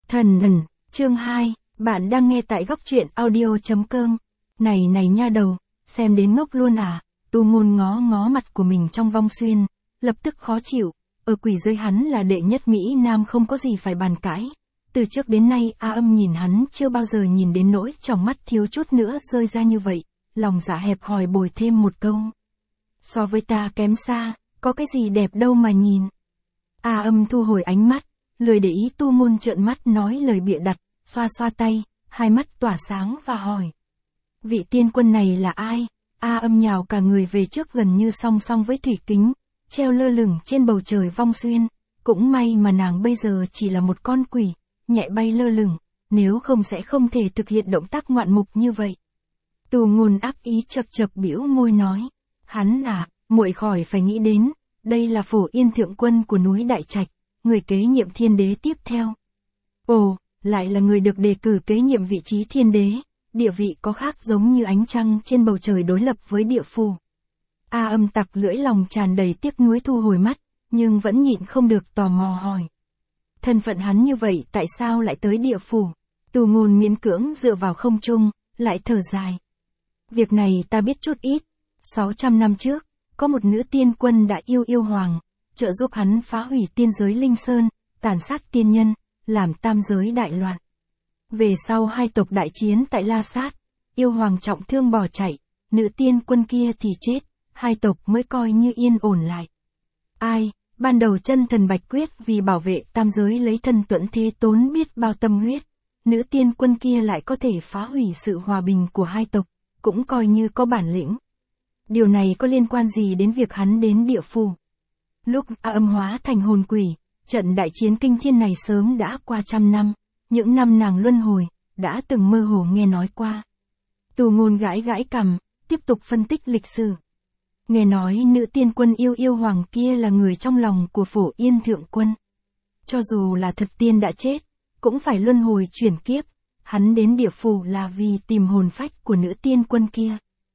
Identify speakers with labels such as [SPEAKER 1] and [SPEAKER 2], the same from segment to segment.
[SPEAKER 1] Thần ẩn, chương 2, bạn đang nghe tại góc truyện audio.com. Này nha đầu, xem đến ngốc luôn à? Tu Ngôn ngó ngó mặt của mình trong vong xuyên, lập tức khó chịu, ở quỷ giới hắn là đệ nhất Mỹ Nam không có gì phải bàn cãi. Từ trước đến nay A Âm nhìn hắn chưa bao giờ nhìn đến nỗi trong mắt thiếu chút nữa rơi ra như vậy, lòng dạ hẹp hòi bồi thêm một câu. So với ta kém xa, có cái gì đẹp đâu mà nhìn. A Âm thu hồi ánh mắt, lười để ý Tu Ngôn trợn mắt nói lời bịa đặt, xoa xoa tay, hai mắt tỏa sáng và hỏi. Vị tiên quân này là ai? A Âm nhào cả người về trước gần như song song với thủy kính, treo lơ lửng trên bầu trời vong xuyên. Cũng may mà nàng bây giờ chỉ là một con quỷ, nhẹ bay lơ lửng, nếu không sẽ không thể thực hiện động tác ngoạn mục như vậy. Tu Ngôn ác ý chật chật bĩu môi nói, hắn à, muội khỏi phải nghĩ đến, đây là Phổ Yên thượng quân của núi Đại Trạch, người kế nhiệm thiên đế tiếp theo. Ồ, lại là người được đề cử kế nhiệm vị trí thiên đế, địa vị có khác giống như ánh trăng trên bầu trời đối lập với địa phủ. A Âm tặc lưỡi lòng tràn đầy tiếc nuối thu hồi mắt, nhưng vẫn nhịn không được tò mò hỏi. Thân phận hắn như vậy tại sao lại tới địa phủ? Tu Ngôn miễn cưỡng dựa vào không trung, lại thở dài. Việc này ta biết chút ít. 600 năm trước, có một nữ tiên quân đã yêu hoàng, trợ giúp hắn phá hủy tiên giới Linh Sơn, tàn sát tiên nhân, làm tam giới đại loạn. Về sau hai tộc đại chiến tại La Sát, yêu hoàng trọng thương bỏ chạy, nữ tiên quân kia thì chết, hai tộc mới coi như yên ổn lại. Ai, ban đầu chân thần Bạch Quyết vì bảo vệ tam giới lấy thân tuẫn thế tốn biết bao tâm huyết, nữ tiên quân kia lại có thể phá hủy sự hòa bình của hai tộc, cũng coi như có bản lĩnh. Điều này có liên quan gì đến việc hắn đến địa phủ? Lúc A Âm hóa thành hồn quỷ, trận đại chiến kinh thiên này sớm đã qua 100 năm, những năm nàng luân hồi, đã từng mơ hồ nghe nói qua. Tu Ngôn gãi gãi cằm, tiếp tục phân tích lịch sử. Nghe nói nữ tiên quân yêu hoàng kia là người trong lòng của Phổ Yên thượng quân. Cho dù là thật tiên đã chết, cũng phải luân hồi chuyển kiếp, hắn đến địa phủ là vì tìm hồn phách của nữ tiên quân kia.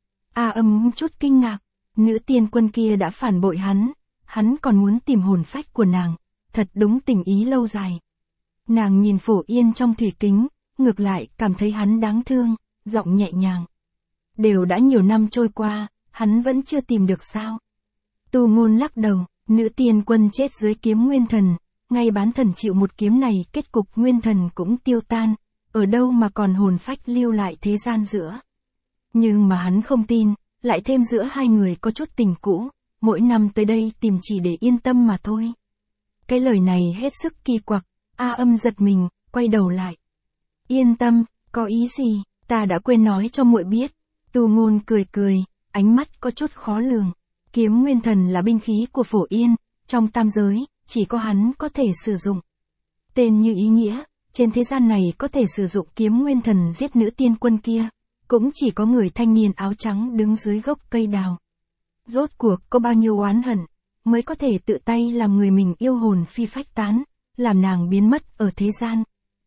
[SPEAKER 1] A Âm chút kinh ngạc, nữ tiên quân kia đã phản bội hắn còn muốn tìm hồn phách của nàng, thật đúng tình ý lâu dài. Nàng nhìn Phổ Yên trong thủy kính, ngược lại cảm thấy hắn đáng thương, giọng nhẹ nhàng. Đều đã nhiều năm trôi qua, hắn vẫn chưa tìm được sao? Tu Ngôn lắc đầu, nữ tiên quân chết dưới kiếm nguyên thần, ngay bán thần chịu một kiếm này kết cục nguyên thần cũng tiêu tan, ở đâu mà còn hồn phách lưu lại thế gian giữa. Nhưng mà hắn không tin, lại thêm giữa hai người có chút tình cũ, mỗi năm tới đây tìm chỉ để yên tâm mà thôi. Cái lời này hết sức kỳ quặc, A Âm giật mình, quay đầu lại. Yên tâm, có ý gì, ta đã quên nói cho muội biết. Tu Ngôn cười, ánh mắt có chút khó lường. Kiếm nguyên thần là binh khí của Phổ Yên, trong tam giới, chỉ có hắn có thể sử dụng. Tên như ý nghĩa, trên thế gian này có thể sử dụng kiếm nguyên thần giết nữ tiên quân kia, cũng chỉ có người thanh niên áo trắng đứng dưới gốc cây đào. Rốt cuộc có bao nhiêu oán hận, mới có thể tự tay làm người mình yêu hồn phi phách tán, làm nàng biến mất ở thế gian.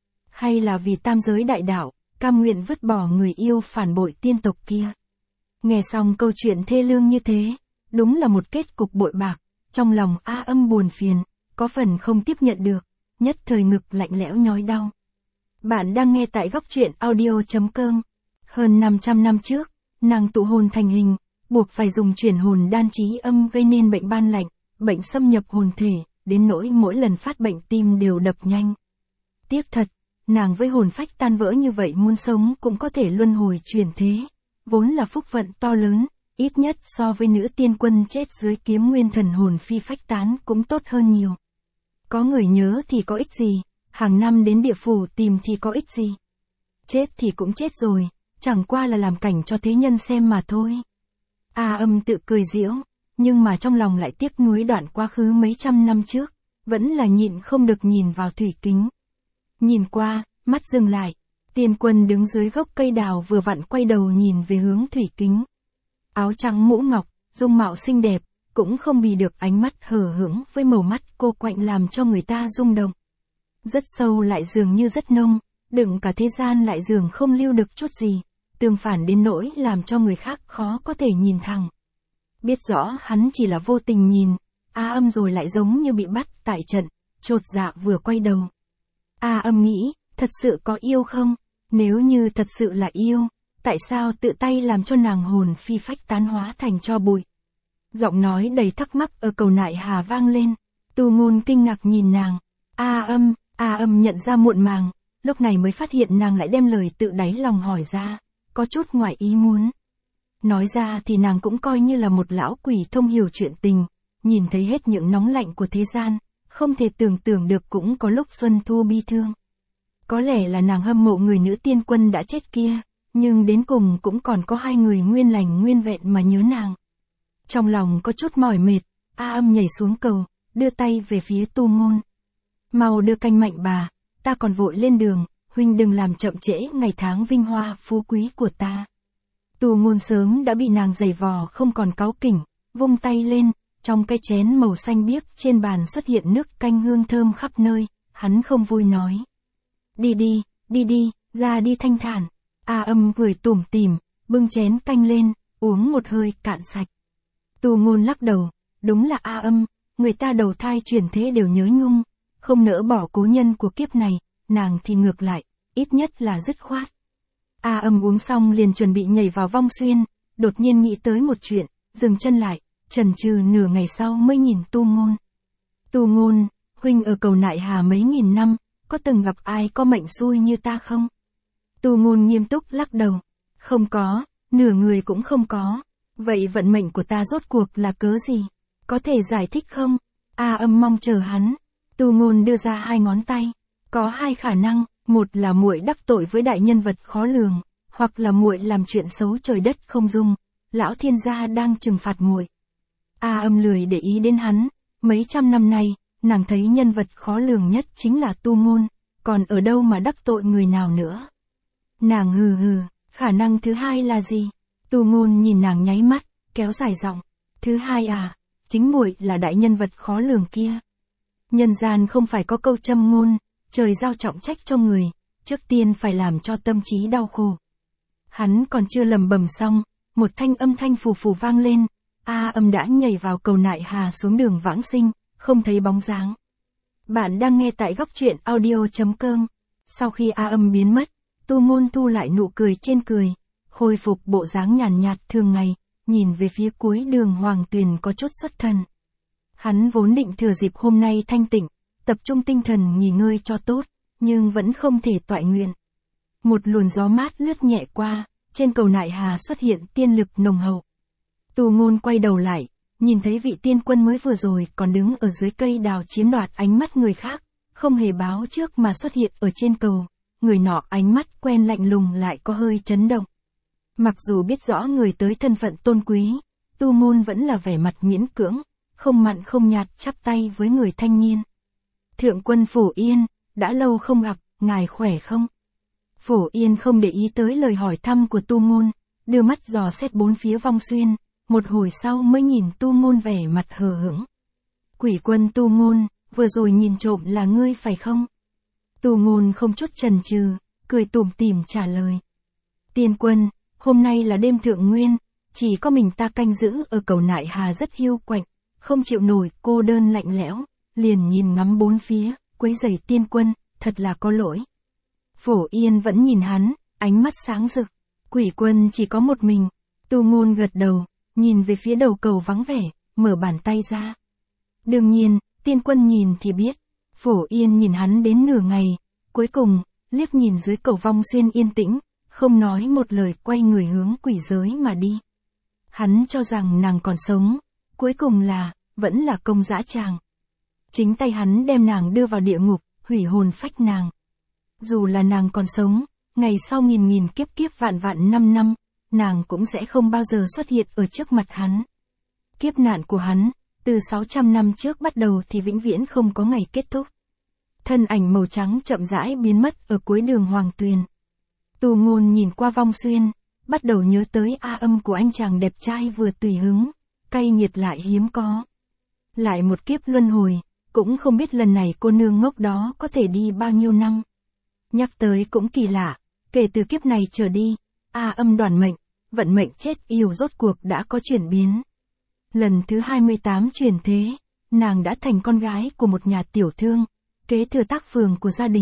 [SPEAKER 1] Hay là vì tam giới đại đạo, cam nguyện vứt bỏ người yêu phản bội tiên tộc kia. Nghe xong câu chuyện thê lương như thế, đúng là một kết cục bội bạc, trong lòng A Âm buồn phiền, có phần không tiếp nhận được, nhất thời ngực lạnh lẽo nhói đau. Bạn đang nghe tại góc truyện audio.com. Hơn 500 năm trước, nàng tụ hồn thành hình, buộc phải dùng chuyển hồn đan trí âm gây nên bệnh ban lạnh, bệnh xâm nhập hồn thể, đến nỗi mỗi lần phát bệnh tim đều đập nhanh. Tiếc thật, nàng với hồn phách tan vỡ như vậy muốn sống cũng có thể luân hồi chuyển thế, vốn là phúc vận to lớn, ít nhất so với nữ tiên quân chết dưới kiếm nguyên thần hồn phi phách tán cũng tốt hơn nhiều. Có người nhớ thì có ích gì, hàng năm đến địa phủ tìm thì có ích gì. Chết thì cũng chết rồi, chẳng qua là làm cảnh cho thế nhân xem mà thôi. A Âm tự cười giễu, nhưng mà trong lòng lại tiếc nuối đoạn quá khứ mấy trăm năm trước, vẫn là nhịn không được nhìn vào thủy kính. Nhìn qua, mắt dừng lại, tiên quân đứng dưới gốc cây đào vừa vặn quay đầu nhìn về hướng thủy kính. Áo trắng mũ ngọc, dung mạo xinh đẹp, cũng không bì được ánh mắt hờ hững với màu mắt cô quạnh làm cho người ta rung động. Rất sâu lại dường như rất nông, đựng cả thế gian lại dường không lưu được chút gì, tương phản đến nỗi làm cho người khác khó có thể nhìn thẳng. Biết rõ hắn chỉ là vô tình nhìn, A Âm rồi lại giống như bị bắt tại trận, chột dạ vừa quay đầu. A Âm nghĩ, thật sự có yêu không? Nếu như thật sự là yêu, tại sao tự tay làm cho nàng hồn phi phách tán hóa thành tro bụi? Giọng nói đầy thắc mắc ở cầu nại hà vang lên. Tu Ngôn kinh ngạc nhìn nàng. A Âm nhận ra muộn màng, lúc này mới phát hiện nàng lại đem lời tự đáy lòng hỏi ra, có chút ngoài ý muốn. Nói ra thì nàng cũng coi như là một lão quỷ thông hiểu chuyện tình, nhìn thấy hết những nóng lạnh của thế gian, không thể tưởng tượng được cũng có lúc xuân thu bi thương. Có lẽ là nàng hâm mộ người nữ tiên quân đã chết kia, nhưng đến cùng cũng còn có hai người nguyên lành nguyên vẹn mà nhớ nàng. Trong lòng có chút mỏi mệt, A Âm nhảy xuống cầu, đưa tay về phía Tu Ngôn. Mau đưa canh mạnh bà, ta còn vội lên đường, huynh đừng làm chậm trễ ngày tháng vinh hoa phú quý của ta. Tu Ngôn sớm đã bị nàng giày vò không còn cáu kỉnh, vung tay lên, trong cái chén màu xanh biếc trên bàn xuất hiện nước canh hương thơm khắp nơi, hắn không vui nói. Đi, ra đi thanh thản. A Âm cười tủm tỉm, bưng chén canh lên, uống một hơi cạn sạch. Tu Ngôn lắc đầu, đúng là A Âm, người ta đầu thai chuyển thế đều nhớ nhung, không nỡ bỏ cố nhân của kiếp này, nàng thì ngược lại, ít nhất là dứt khoát. A Âm uống xong liền chuẩn bị nhảy vào vong xuyên, đột nhiên nghĩ tới một chuyện, dừng chân lại, chần chừ nửa ngày sau mới nhìn Tu Ngôn. Tu Ngôn, huynh ở cầu nại hà mấy nghìn năm, có từng gặp ai có mệnh xui như ta không? Tu Ngôn nghiêm túc lắc đầu, không có, nửa người cũng không có. Vậy vận mệnh của ta rốt cuộc là cớ gì? Có thể giải thích không? A Âm mong chờ hắn. Tu Ngôn đưa ra hai ngón tay. Có hai khả năng, một là muội đắc tội với đại nhân vật khó lường, hoặc là muội làm chuyện xấu trời đất không dung, lão thiên gia đang trừng phạt muội. A Âm lười để ý đến hắn, mấy trăm năm nay, nàng thấy nhân vật khó lường nhất chính là Tu Ngôn, còn ở đâu mà đắc tội người nào nữa. Nàng hừ, khả năng thứ hai là gì? Tu Ngôn nhìn nàng nháy mắt, kéo dài giọng, thứ hai à, chính muội là đại nhân vật khó lường kia. Nhân gian không phải có câu châm ngôn, trời giao trọng trách cho người, trước tiên phải làm cho tâm trí đau khổ. Hắn còn chưa lẩm bẩm xong, một thanh âm thanh phù phù vang lên, A Âm đã nhảy vào cầu nại hà xuống đường vãng sinh, không thấy bóng dáng. Bạn đang nghe tại góc truyện audio.com. Sau khi A Âm biến mất, Tu Ngôn thu lại nụ cười trên cười, khôi phục bộ dáng nhàn nhạt thường ngày, nhìn về phía cuối đường Hoàng Tuyền có chút xuất thần. Hắn vốn định thừa dịp hôm nay thanh tịnh, tập trung tinh thần nghỉ ngơi cho tốt, nhưng vẫn không thể toại nguyện. Một luồng gió mát lướt nhẹ qua, trên cầu nại hà xuất hiện tiên lực nồng hậu. Tu Ngôn quay đầu lại, nhìn thấy vị tiên quân mới vừa rồi còn đứng ở dưới cây đào chiếm đoạt ánh mắt người khác, không hề báo trước mà xuất hiện ở trên cầu, người nọ ánh mắt quen lạnh lùng lại có hơi chấn động. Mặc dù biết rõ người tới thân phận tôn quý, Tu Ngôn vẫn là vẻ mặt miễn cưỡng, không mặn không nhạt chắp tay với người thanh niên. Thượng quân Phổ Yên, đã lâu không gặp, ngài khỏe không? Phổ Yên không để ý tới lời hỏi thăm của Tu Ngôn, đưa mắt dò xét bốn phía vong xuyên, một hồi sau mới nhìn Tu Ngôn vẻ mặt hờ hững. Quỷ quân Tu Ngôn, vừa rồi nhìn trộm là ngươi phải không? Tu Ngôn không chút chần chừ, cười tủm tỉm trả lời. Tiên quân, hôm nay là đêm thượng nguyên, chỉ có mình ta canh giữ ở cầu nại hà rất hiu quạnh, không chịu nổi cô đơn lạnh lẽo, liền nhìn ngắm bốn phía, quấy rầy tiên quân, thật là có lỗi. Phổ Yên vẫn nhìn hắn, ánh mắt sáng rực. Quỷ quân chỉ có một mình. Tu Ngôn gật đầu, nhìn về phía đầu cầu vắng vẻ, mở bàn tay ra. Đương nhiên, tiên quân nhìn thì biết. Phổ Yên nhìn hắn đến nửa ngày, cuối cùng, liếc nhìn dưới cầu vong xuyên yên tĩnh, không nói một lời quay người hướng quỷ giới mà đi. Hắn cho rằng nàng còn sống, cuối cùng vẫn là công dã tràng. Chính tay hắn đem nàng đưa vào địa ngục, hủy hồn phách nàng. Dù là nàng còn sống, ngày sau nghìn kiếp vạn 5 năm, nàng cũng sẽ không bao giờ xuất hiện ở trước mặt hắn. Kiếp nạn của hắn, từ 600 năm trước bắt đầu thì vĩnh viễn không có ngày kết thúc. Thân ảnh màu trắng chậm rãi biến mất ở cuối đường Hoàng Tuyền. Tu Ngôn nhìn qua vong xuyên, bắt đầu nhớ tới A Âm của anh chàng đẹp trai vừa tùy hứng, cay nghiệt lại hiếm có. Lại một kiếp luân hồi, cũng không biết lần này cô nương ngốc đó có thể đi bao nhiêu năm. Nhắc tới cũng kỳ lạ, kể từ kiếp này trở đi, A Âm đoản mệnh, vận mệnh chết yểu rốt cuộc đã có chuyển biến. Lần thứ 28 chuyển thế, nàng đã thành con gái của một nhà tiểu thương, kế thừa tác phường của gia đình,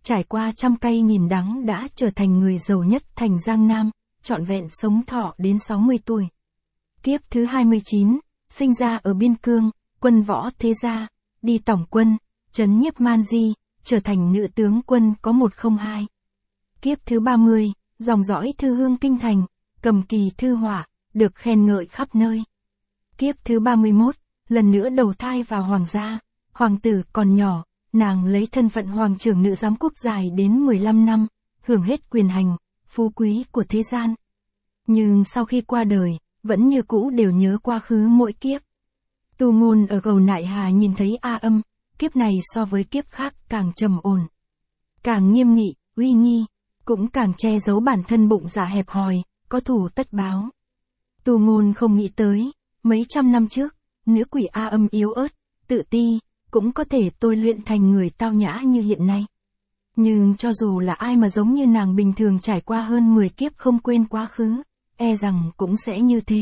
[SPEAKER 1] trải qua trăm cay nghìn đắng đã trở thành người giàu nhất thành Giang Nam, trọn vẹn sống thọ đến 60 tuổi. Kiếp thứ 29, sinh ra ở Biên Cương, quân võ thế gia, đi tổng quân, trấn nhiếp man di, trở thành nữ tướng quân có 102. Kiếp thứ 30, dòng dõi thư hương kinh thành, cầm kỳ thư họa, được khen ngợi khắp nơi. Kiếp thứ 31, lần nữa đầu thai vào hoàng gia, hoàng tử còn nhỏ, nàng lấy thân phận hoàng trưởng nữ giám quốc dài đến 15 năm, hưởng hết quyền hành, phú quý của thế gian. Nhưng sau khi qua đời, vẫn như cũ đều nhớ quá khứ mỗi kiếp. Tu Ngôn ở Gầu Nại Hà nhìn thấy A Âm, kiếp này so với kiếp khác càng trầm ổn, càng nghiêm nghị, uy nghi, cũng càng che giấu bản thân bụng dạ hẹp hòi, có thù tất báo. Tu Ngôn không nghĩ tới, mấy trăm năm trước, nữ quỷ A Âm yếu ớt, tự ti, cũng có thể tôi luyện thành người tao nhã như hiện nay. Nhưng cho dù là ai mà giống như nàng bình thường trải qua hơn 10 kiếp không quên quá khứ, e rằng cũng sẽ như thế.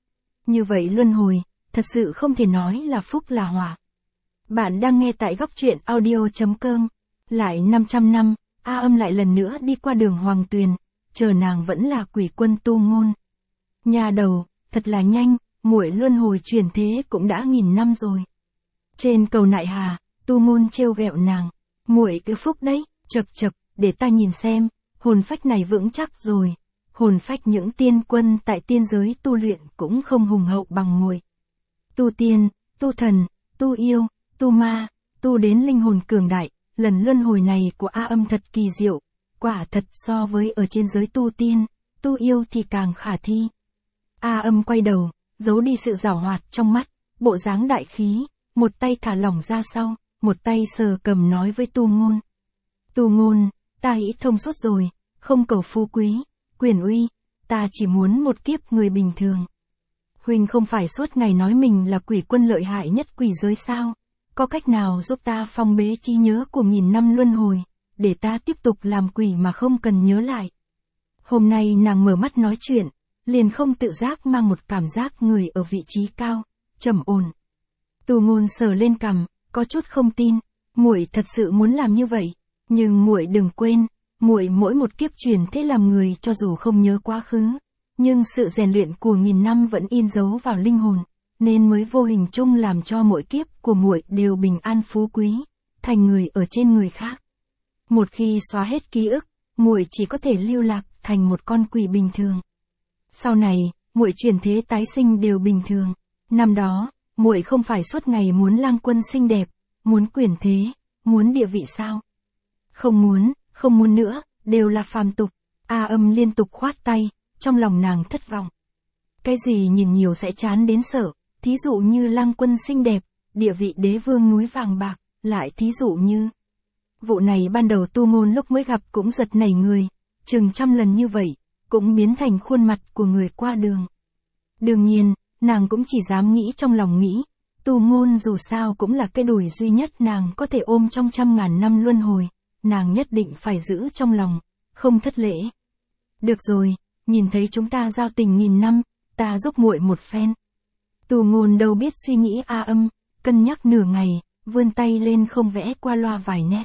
[SPEAKER 1] Như vậy luân hồi, thật sự không thể nói là phúc là họa. Bạn đang nghe tại góc truyện audio.com. Lại 500 năm, A Âm lại lần nữa đi qua đường Hoàng Tuyền, chờ nàng vẫn là quỷ quân Tu Ngôn. Nhà đầu, thật là nhanh, muội luân hồi chuyển thế cũng đã 1000 năm rồi. Trên cầu Nại Hà, Tu Ngôn trêu ghẹo nàng, muội cái phúc đấy, chậc chậc, để ta nhìn xem, hồn phách này vững chắc rồi. Hồn phách những tiên quân tại tiên giới tu luyện cũng không hùng hậu bằng muội. Tu tiên, tu thần, tu yêu, tu ma, tu đến linh hồn cường đại, lần luân hồi này của A Âm thật kỳ diệu, quả thật so với ở trên giới tu tiên, tu yêu thì càng khả thi. A Âm quay đầu, giấu đi sự giảo hoạt trong mắt, bộ dáng đại khí, một tay thả lỏng ra sau, một tay sờ cầm nói với Tu Ngôn. Tu Ngôn, ta nghĩ thông suốt rồi, không cầu phú quý, quyền uy, ta chỉ muốn một kiếp người bình thường. Huynh không phải suốt ngày nói mình là quỷ quân lợi hại nhất quỷ giới sao? Có cách nào giúp ta phong bế trí nhớ của 1000 năm luân hồi, để ta tiếp tục làm quỷ mà không cần nhớ lại? Hôm nay nàng mở mắt nói chuyện, liền không tự giác mang một cảm giác người ở vị trí cao, trầm ổn. Tu Ngôn sờ lên cằm, có chút không tin, muội thật sự muốn làm như vậy, nhưng muội đừng quên, muội mỗi một kiếp chuyển thế làm người cho dù không nhớ quá khứ, nhưng sự rèn luyện của 1000 năm vẫn in dấu vào linh hồn, nên mới vô hình chung làm cho mỗi kiếp của muội đều bình an phú quý, thành người ở trên người khác. Một khi xóa hết ký ức, muội chỉ có thể lưu lạc thành một con quỷ bình thường. Sau này, muội chuyển thế tái sinh đều bình thường. Năm đó, muội không phải suốt ngày muốn lang quân xinh đẹp, muốn quyền thế, muốn địa vị sao? Không muốn nữa, đều là phàm tục. A Âm liên tục khoát tay, trong lòng nàng thất vọng. Cái gì nhìn nhiều sẽ chán đến sợ, thí dụ như lang quân xinh đẹp, địa vị đế vương núi vàng bạc, lại thí dụ như... Vụ này ban đầu Tu Ngôn lúc mới gặp cũng giật nảy người, chừng trăm lần như vậy, cũng biến thành khuôn mặt của người qua đường. Đương nhiên, nàng cũng chỉ dám nghĩ trong lòng nghĩ, Tu Ngôn dù sao cũng là cái đùi duy nhất nàng có thể ôm trong 100.000 năm luân hồi, nàng nhất định phải giữ trong lòng, không thất lễ. Được rồi, nhìn thấy chúng ta giao tình 1000 năm, ta giúp muội một phen. Tu Ngôn đâu biết suy nghĩ A Âm, cân nhắc nửa ngày, vươn tay lên không vẽ qua loa vài nét.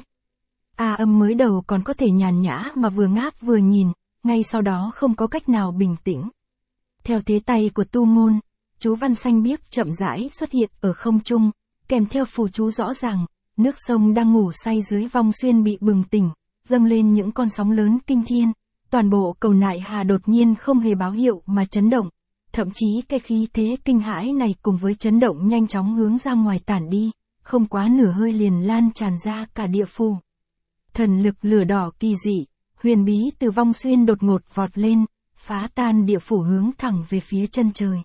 [SPEAKER 1] A Âm mới đầu còn có thể nhàn nhã mà vừa ngáp vừa nhìn, ngay sau đó không có cách nào bình tĩnh. Theo thế tay của Tu Ngôn, chú văn xanh biếc chậm rãi xuất hiện ở không trung, kèm theo phù chú rõ ràng, nước sông đang ngủ say dưới vong xuyên bị bừng tỉnh, dâng lên những con sóng lớn kinh thiên, toàn bộ cầu Nại Hà đột nhiên không hề báo hiệu mà chấn động, thậm chí cái khí thế kinh hãi này cùng với chấn động nhanh chóng hướng ra ngoài tản đi, không quá nửa hơi liền lan tràn ra cả địa phủ. Thần lực lửa đỏ kỳ dị, huyền bí từ vong xuyên đột ngột vọt lên, phá tan địa phủ hướng thẳng về phía chân trời.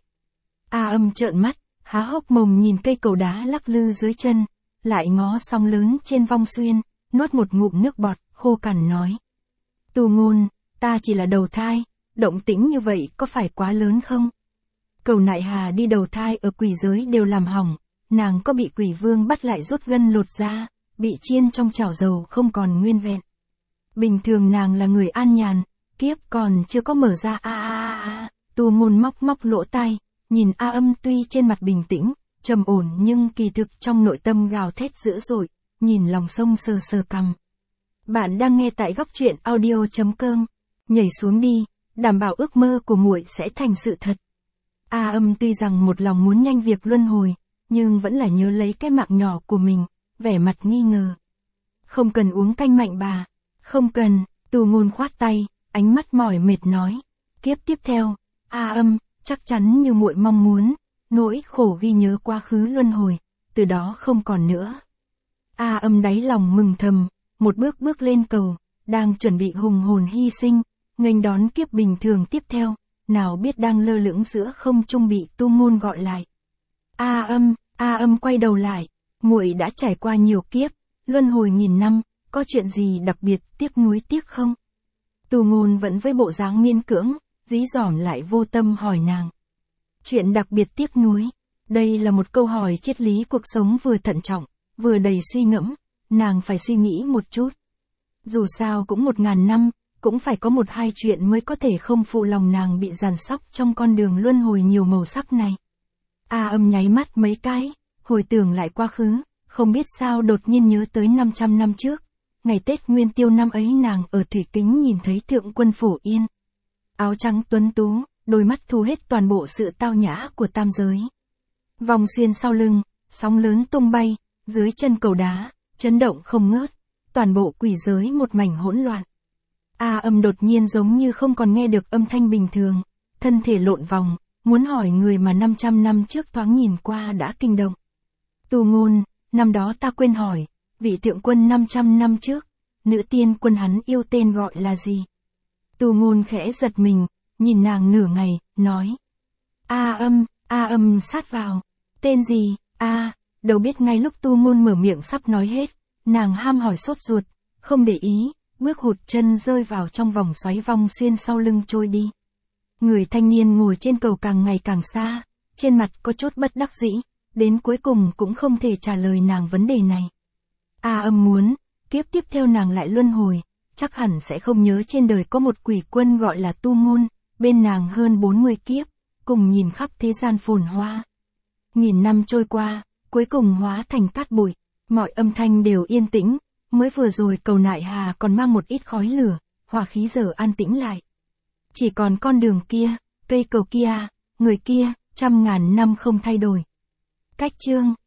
[SPEAKER 1] A Âm trợn mắt, há hốc mồm nhìn cây cầu đá lắc lư dưới chân, lại ngó sóng lớn trên vong xuyên, nuốt một ngụm nước bọt, khô cằn nói. Tu Ngôn, ta chỉ là đầu thai, động tĩnh như vậy có phải quá lớn không? Cầu Nại Hà đi đầu thai ở quỷ giới đều làm hỏng, nàng có bị quỷ vương bắt lại rút gân lột da, bị chiên trong chảo dầu không còn nguyên vẹn. Bình thường nàng là người an nhàn, kiếp còn chưa có mở ra Tu Ngôn móc lỗ tai, nhìn A Âm tuy trên mặt bình tĩnh, trầm ổn nhưng kỳ thực trong nội tâm gào thét dữ dội, nhìn lòng sông sờ sờ cằm. Bạn đang nghe tại góc truyện audio.com. Nhảy xuống đi, đảm bảo ước mơ của muội sẽ thành sự thật. A Âm tuy rằng một lòng muốn nhanh việc luân hồi, nhưng vẫn là nhớ lấy cái mạng nhỏ của mình, vẻ mặt nghi ngờ. Không cần uống canh mạnh bà. Không cần, Tù Ngôn khoát tay, ánh mắt mỏi mệt nói. Kiếp tiếp theo, A Âm, chắc chắn như muội mong muốn, nỗi khổ ghi nhớ quá khứ luân hồi, từ đó không còn nữa. A Âm đáy lòng mừng thầm, một bước bước lên cầu, đang chuẩn bị hùng hồn hy sinh, nghênh đón kiếp bình thường tiếp theo, nào biết đang lơ lửng giữa không trung bị Tu Ngôn gọi lại. A Âm quay đầu lại, muội đã trải qua nhiều kiếp, luân hồi nghìn năm, có chuyện gì đặc biệt tiếc nuối tiếc không? Tu Ngôn vẫn với bộ dáng miễn cưỡng, dí dỏm lại vô tâm hỏi nàng. Chuyện đặc biệt tiếc nuối, đây là một câu hỏi triết lý cuộc sống vừa thận trọng, vừa đầy suy ngẫm, nàng phải suy nghĩ một chút. Dù sao cũng 1000 năm, cũng phải có một hai chuyện mới có thể không phụ lòng nàng bị giàn sóc trong con đường luân hồi nhiều màu sắc này. A Âm nháy mắt mấy cái, hồi tưởng lại quá khứ, không biết sao đột nhiên nhớ tới 500 năm trước. Ngày Tết Nguyên Tiêu năm ấy nàng ở Thủy Kính nhìn thấy Thượng Quân Phổ Yên. Áo trắng tuấn tú, đôi mắt thu hết toàn bộ sự tao nhã của tam giới. Vòng xuyên sau lưng, sóng lớn tung bay, dưới chân cầu đá, chấn động không ngớt, toàn bộ quỷ giới một mảnh hỗn loạn. A Âm đột nhiên giống như không còn nghe được âm thanh bình thường, thân thể lộn vòng, muốn hỏi người mà 500 năm trước thoáng nhìn qua đã kinh động. Tu Ngôn, năm đó ta quên hỏi, vị thượng quân 500 năm trước, nữ tiên quân hắn yêu tên gọi là gì? Tu Ngôn khẽ giật mình, nhìn nàng nửa ngày, nói. A Âm sát vào, tên gì, đâu biết ngay lúc Tu Ngôn mở miệng sắp nói hết, nàng ham hỏi sốt ruột, không để ý, bước hụt chân rơi vào trong vòng xoáy vòng xuyên sau lưng trôi đi. Người thanh niên ngồi trên cầu càng ngày càng xa, trên mặt có chút bất đắc dĩ, đến cuối cùng cũng không thể trả lời nàng vấn đề này. A Âm muốn, kiếp tiếp theo nàng lại luân hồi, chắc hẳn sẽ không nhớ trên đời có một quỷ quân gọi là Tu Ngôn, bên nàng hơn 40 kiếp, cùng nhìn khắp thế gian phồn hoa. Nghìn năm trôi qua, cuối cùng hóa thành cát bụi, mọi âm thanh đều yên tĩnh, mới vừa rồi cầu nại hà còn mang một ít khói lửa, hòa khí giờ an tĩnh lại. Chỉ còn con đường kia, cây cầu kia, người kia, 100.000 năm không thay đổi. Cách chương